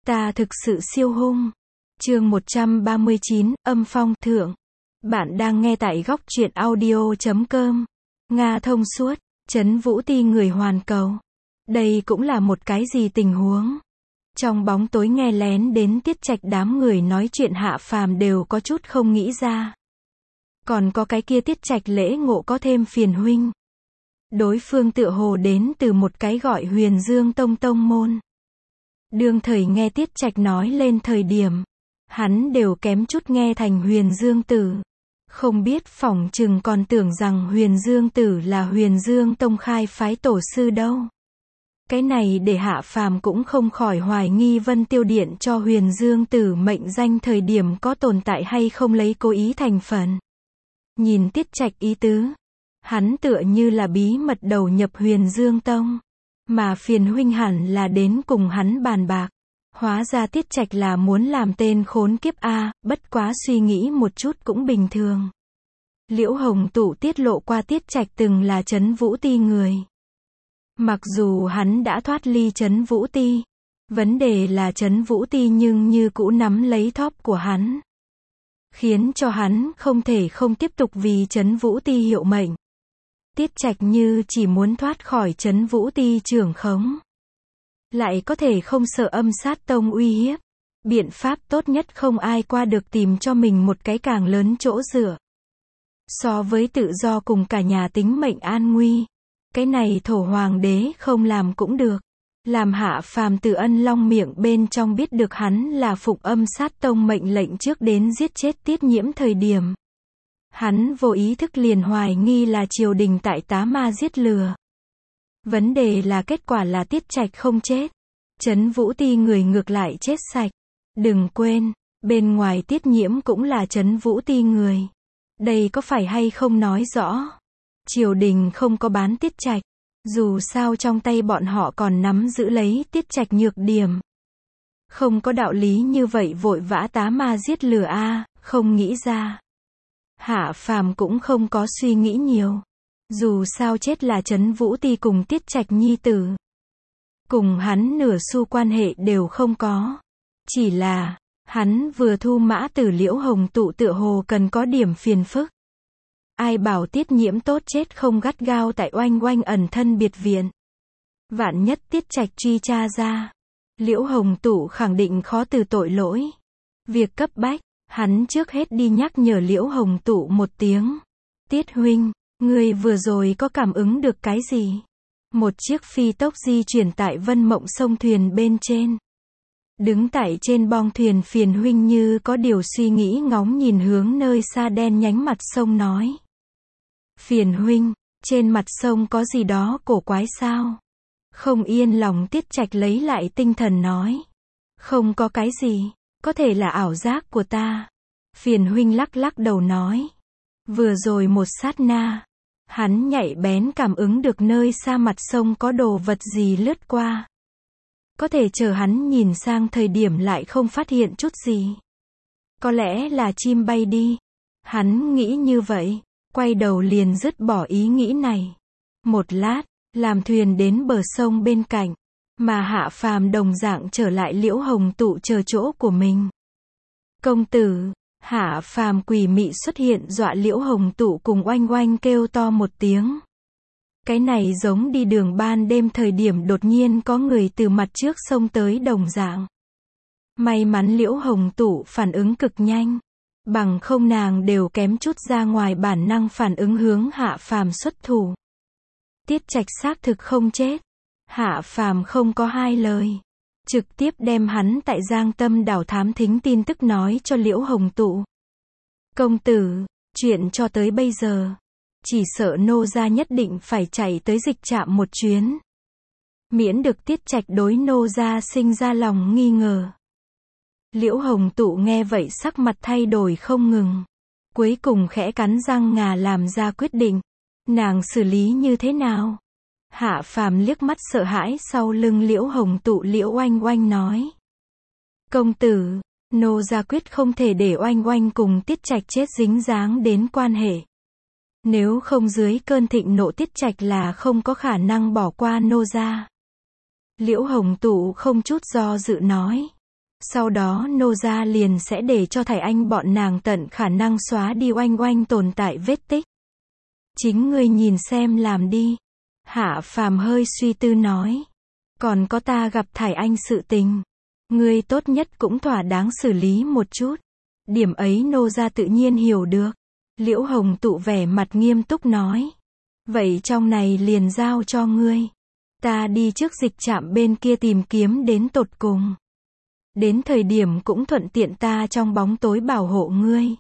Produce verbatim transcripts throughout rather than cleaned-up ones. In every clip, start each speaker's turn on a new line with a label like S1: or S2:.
S1: Ta thực sự siêu hung. Chương một trăm ba mươi chín, âm phong thượng. Bạn đang nghe tại góc truyện audio chấm com. Nga thông suốt, Trấn Vũ Ti người hoàn cầu. Đây cũng là một cái gì tình huống? Trong bóng tối nghe lén đến Tiết Trạch đám người nói chuyện Hạ Phàm đều có chút không nghĩ ra. Còn có cái kia Tiết Trạch lễ ngộ có thêm phiền huynh. Đối phương tựa hồ đến từ một cái gọi Huyền Dương Tông tông môn. Đương thời nghe Tiết Trạch nói lên thời điểm, hắn đều kém chút nghe thành Huyền Dương Tử. Không biết phỏng chừng còn tưởng rằng Huyền Dương Tử là Huyền Dương Tông khai phái tổ sư đâu. Cái này để Hạ Phàm cũng không khỏi hoài nghi Vân Tiêu Điện cho Huyền Dương Tử mệnh danh thời điểm có tồn tại hay không lấy cố ý thành phần. Nhìn Tiết Trạch ý tứ, hắn tựa như là bí mật đầu nhập Huyền Dương Tông, mà phiền huynh hẳn là đến cùng hắn bàn bạc. Hóa ra Tiết Trạch là muốn làm tên khốn kiếp a, bất quá suy nghĩ một chút cũng bình thường. Liễu Hồng Tụ tiết lộ qua Tiết Trạch từng là Trấn Vũ Ti người. Mặc dù hắn đã thoát ly Trấn Vũ Ti, vấn đề là Trấn Vũ Ti nhưng như cũ nắm lấy thóp của hắn, khiến cho hắn không thể không tiếp tục vì Trấn Vũ Ti hiệu mệnh. Tiết Trạch như chỉ muốn thoát khỏi Trấn Vũ Ti trưởng khống, lại có thể không sợ âm sát tông uy hiếp. Biện pháp tốt nhất không ai qua được tìm cho mình một cái càng lớn chỗ dựa. So với tự do cùng cả nhà tính mệnh an nguy, cái này thổ hoàng đế không làm cũng được. Làm Hạ Phàm từ Ân Long miệng bên trong biết được hắn là phụng âm sát tông mệnh lệnh trước đến giết chết Tiết Nhiễm thời điểm, hắn vô ý thức liền hoài nghi là triều đình tại tá ma giết lừa. Vấn đề là kết quả là Tiết Trạch không chết, Trấn Vũ Ti người ngược lại chết sạch. Đừng quên, bên ngoài Tiết Nhiễm cũng là Trấn Vũ Ti người. Đây có phải hay không nói rõ? Triều đình không có bán Tiết Trạch, dù sao trong tay bọn họ còn nắm giữ lấy Tiết Trạch nhược điểm. Không có đạo lý như vậy vội vã tá ma giết lừa a, không nghĩ ra. Hạ Phàm cũng không có suy nghĩ nhiều. Dù sao chết là Trấn Vũ Ti cùng Tiết Trạch nhi tử, cùng hắn nửa xu quan hệ đều không có. Chỉ là, hắn vừa thu mã tử Liễu Hồng Tụ tựa hồ cần có điểm phiền phức. Ai bảo Tiết Nhiễm tốt chết không gắt gao tại oanh oanh ẩn thân biệt viện. Vạn nhất Tiết Trạch truy tra ra, Liễu Hồng Tụ khẳng định khó từ tội lỗi. Việc cấp bách, hắn trước hết đi nhắc nhở Liễu Hồng Tụ một tiếng. Tiết huynh, người vừa rồi có cảm ứng được cái gì? Một chiếc phi tốc di chuyển tại Vân Mộng sông thuyền bên trên. Đứng tại trên bong thuyền phiền huynh như có điều suy nghĩ ngóng nhìn hướng nơi xa đen nhánh mặt sông nói. Phiền huynh, trên mặt sông có gì đó cổ quái sao? Không yên lòng Tiết Trạch lấy lại tinh thần nói. Không có cái gì, có thể là ảo giác của ta. Phiền huynh lắc lắc đầu nói. Vừa rồi một sát na, hắn nhạy bén cảm ứng được nơi xa mặt sông có đồ vật gì lướt qua. Có thể chờ hắn nhìn sang thời điểm lại không phát hiện chút gì. Có lẽ là chim bay đi. Hắn nghĩ như vậy, quay đầu liền dứt bỏ ý nghĩ này. Một lát, làm thuyền đến bờ sông bên cạnh, mà Hạ Phàm đồng dạng trở lại Liễu Hồng Tụ chờ chỗ của mình. Công tử, Hạ Phàm quỷ mị xuất hiện dọa Liễu Hồng Tụ cùng oanh oanh kêu to một tiếng. Cái này giống đi đường ban đêm thời điểm đột nhiên có người từ mặt trước sông tới đồng dạng. May mắn Liễu Hồng Tụ phản ứng cực nhanh, bằng không nàng đều kém chút ra ngoài bản năng phản ứng hướng Hạ Phàm xuất thủ. Tiết Trạch xác thực không chết. Hạ Phàm không có hai lời, trực tiếp đem hắn tại Giang Tâm đảo thám thính tin tức nói cho Liễu Hồng Tụ. Công tử, chuyện cho tới bây giờ, chỉ sợ nô gia nhất định phải chạy tới dịch trạm một chuyến. Miễn được Tiết Trạch đối nô gia sinh ra lòng nghi ngờ. Liễu Hồng Tụ nghe vậy sắc mặt thay đổi không ngừng. Cuối cùng khẽ cắn răng ngà làm ra quyết định. Nàng xử lý như thế nào? Hạ Phàm liếc mắt sợ hãi sau lưng Liễu Hồng Tụ Liễu oanh oanh nói. Công tử, nô gia quyết không thể để oanh oanh cùng Tiết Trạch chết dính dáng đến quan hệ. Nếu không dưới cơn thịnh nộ Tiết Trạch là không có khả năng bỏ qua nô gia. Liễu Hồng Tụ không chút do dự nói. Sau đó nô gia liền sẽ để cho thầy anh bọn nàng tận khả năng xóa đi oanh oanh tồn tại vết tích. Chính ngươi nhìn xem làm đi. Hạ Phàm hơi suy tư nói. Còn có ta gặp thầy anh sự tình. Ngươi tốt nhất cũng thỏa đáng xử lý một chút. Điểm ấy nô gia tự nhiên hiểu được. Liễu Hồng Tụ vẻ mặt nghiêm túc nói. Vậy trong này liền giao cho ngươi. Ta đi trước dịch trạm bên kia tìm kiếm đến tột cùng. Đến thời điểm cũng thuận tiện ta trong bóng tối bảo hộ ngươi.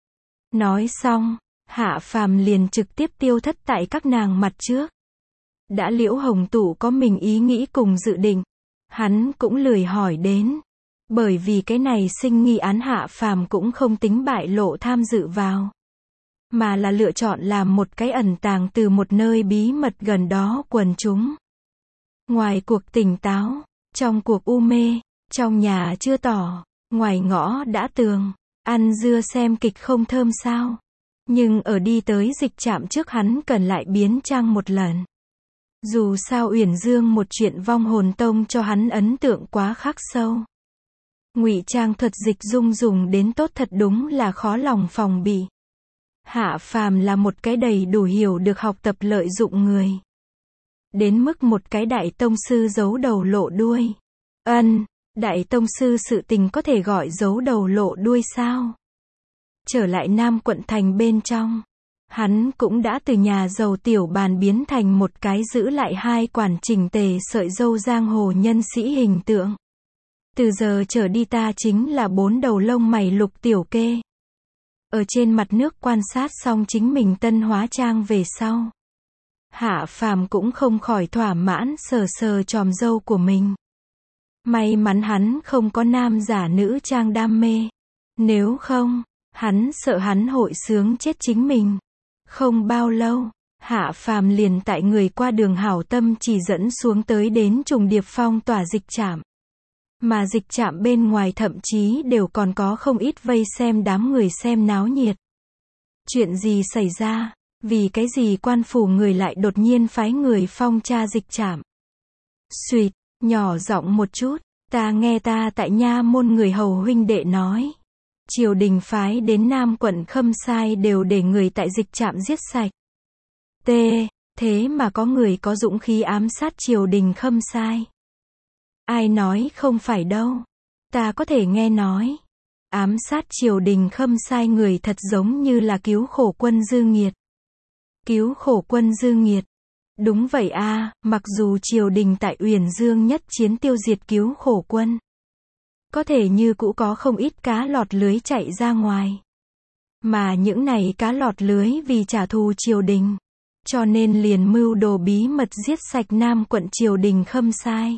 S1: Nói xong, Hạ Phàm liền trực tiếp tiêu thất tại các nàng mặt trước. Đã Liễu Hồng Tụ có mình ý nghĩ cùng dự định, hắn cũng lười hỏi đến. Bởi vì cái này sinh nghi án Hạ Phàm cũng không tính bại lộ tham dự vào. Mà là lựa chọn làm một cái ẩn tàng từ một nơi bí mật gần đó quần chúng. Ngoài cuộc tỉnh táo, trong cuộc u mê, trong nhà chưa tỏ, ngoài ngõ đã tường, ăn dưa xem kịch không thơm sao. Nhưng ở đi tới dịch trạm trước hắn cần lại biến trang một lần. Dù sao Uyển Dương một chuyện vong hồn tông cho hắn ấn tượng quá khắc sâu. Ngụy trang thuật dịch dung dùng đến tốt thật đúng là khó lòng phòng bị. Hạ Phàm là một cái đầy đủ hiểu được học tập lợi dụng người. Đến mức một cái đại tông sư giấu đầu lộ đuôi. Ân, đại tông sư sự tình có thể gọi giấu đầu lộ đuôi sao? Trở lại Nam quận thành bên trong. Hắn cũng đã từ nhà giàu tiểu bàn biến thành một cái giữ lại hai quản chỉnh tề sợi râu giang hồ nhân sĩ hình tượng. Từ giờ trở đi ta chính là bốn đầu lông mày Lục Tiểu Kê. Ở trên mặt nước quan sát xong chính mình tân hóa trang về sau. Hạ Phàm cũng không khỏi thỏa mãn sờ sờ chòm râu của mình. May mắn hắn không có nam giả nữ trang đam mê. Nếu không, hắn sợ hắn hội sướng chết chính mình. Không bao lâu, Hạ Phàm liền tại người qua đường hảo tâm chỉ dẫn xuống tới đến trùng điệp phong tỏa dịch trạm. Mà dịch trạm bên ngoài thậm chí đều còn có không ít vây xem đám người xem náo nhiệt. Chuyện gì xảy ra? Vì cái gì quan phủ người lại đột nhiên phái người phong tra dịch trạm? Xuyệt, nhỏ giọng một chút, ta nghe ta tại nha môn người hầu huynh đệ nói. Triều đình phái đến Nam quận Khâm Sai đều để người tại dịch trạm giết sạch. T. Thế mà có người có dũng khí ám sát triều đình Khâm Sai. Ai nói không phải đâu. Ta có thể nghe nói. Ám sát triều đình Khâm Sai người thật giống như là cứu khổ quân Dư Nghiệt. Cứu khổ quân Dư Nghiệt. Đúng vậy a, mặc dù triều đình tại Uyển Dương nhất chiến tiêu diệt cứu khổ quân. Có thể như cũ có không ít cá lọt lưới chạy ra ngoài. Mà những này cá lọt lưới vì trả thù triều đình. Cho nên liền mưu đồ bí mật giết sạch Nam quận triều đình Khâm Sai.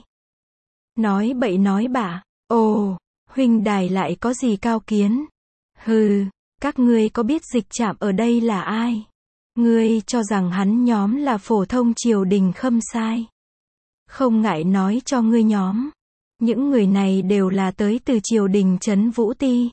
S1: Nói bậy nói bạ. Ồ, huynh đài lại có gì cao kiến? Hừ, các ngươi có biết dịch trạm ở đây là ai? Ngươi cho rằng hắn nhóm là phổ thông triều đình Khâm Sai. Không ngại nói cho ngươi nhóm. Những người này đều là tới từ triều đình Trấn Vũ Ti.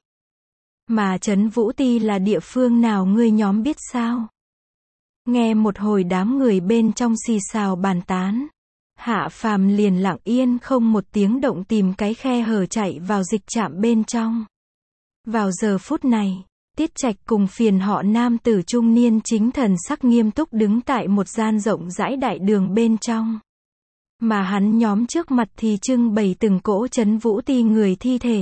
S1: Mà Trấn Vũ Ti là địa phương nào ngươi nhóm biết sao? Nghe một hồi đám người bên trong xì xào bàn tán. Hạ Phàm liền lặng yên không một tiếng động tìm cái khe hở chạy vào dịch trạm bên trong. Vào giờ phút này, Tiết Trạch cùng phiền họ nam tử trung niên chính thần sắc nghiêm túc đứng tại một gian rộng rãi đại đường bên trong. Mà hắn nhóm trước mặt thì trưng bày từng cỗ Trấn Vũ Ti người thi thể.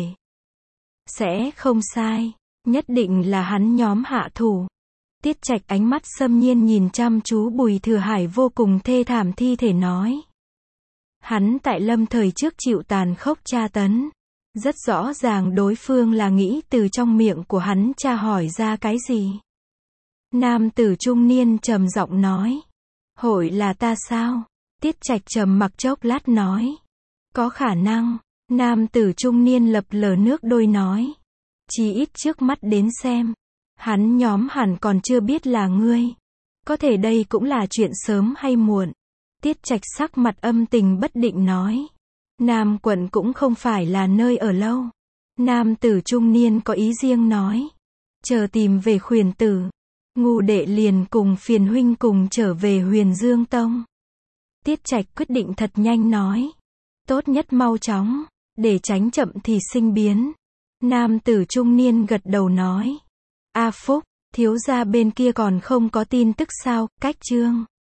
S1: Sẽ không sai, nhất định là hắn nhóm hạ thủ. Tiết Trạch ánh mắt xâm nhiên nhìn chăm chú Bùi Thừa Hải vô cùng thê thảm thi thể nói. Hắn tại lâm thời trước chịu tàn khốc tra tấn. Rất rõ ràng đối phương là nghĩ từ trong miệng của hắn tra hỏi ra cái gì. Nam tử trung niên trầm giọng nói. Hội là ta sao? Tiết Trạch trầm mặc chốc lát nói. Có khả năng. Nam tử trung niên lập lờ nước đôi nói. Chỉ ít trước mắt đến xem. Hắn nhóm hẳn còn chưa biết là ngươi. Có thể đây cũng là chuyện sớm hay muộn. Tiết Trạch sắc mặt âm tình bất định nói. Nam quận cũng không phải là nơi ở lâu. Nam tử trung niên có ý riêng nói. Chờ tìm về khuyển tử. Ngũ đệ liền cùng phiền huynh cùng trở về Huyền Dương Tông. Tiết Trạch quyết định thật nhanh nói. Tốt nhất mau chóng. Để tránh chậm thì sinh biến. Nam tử trung niên gật đầu nói. A Phúc, thiếu gia bên kia còn không có tin tức sao, cách Trương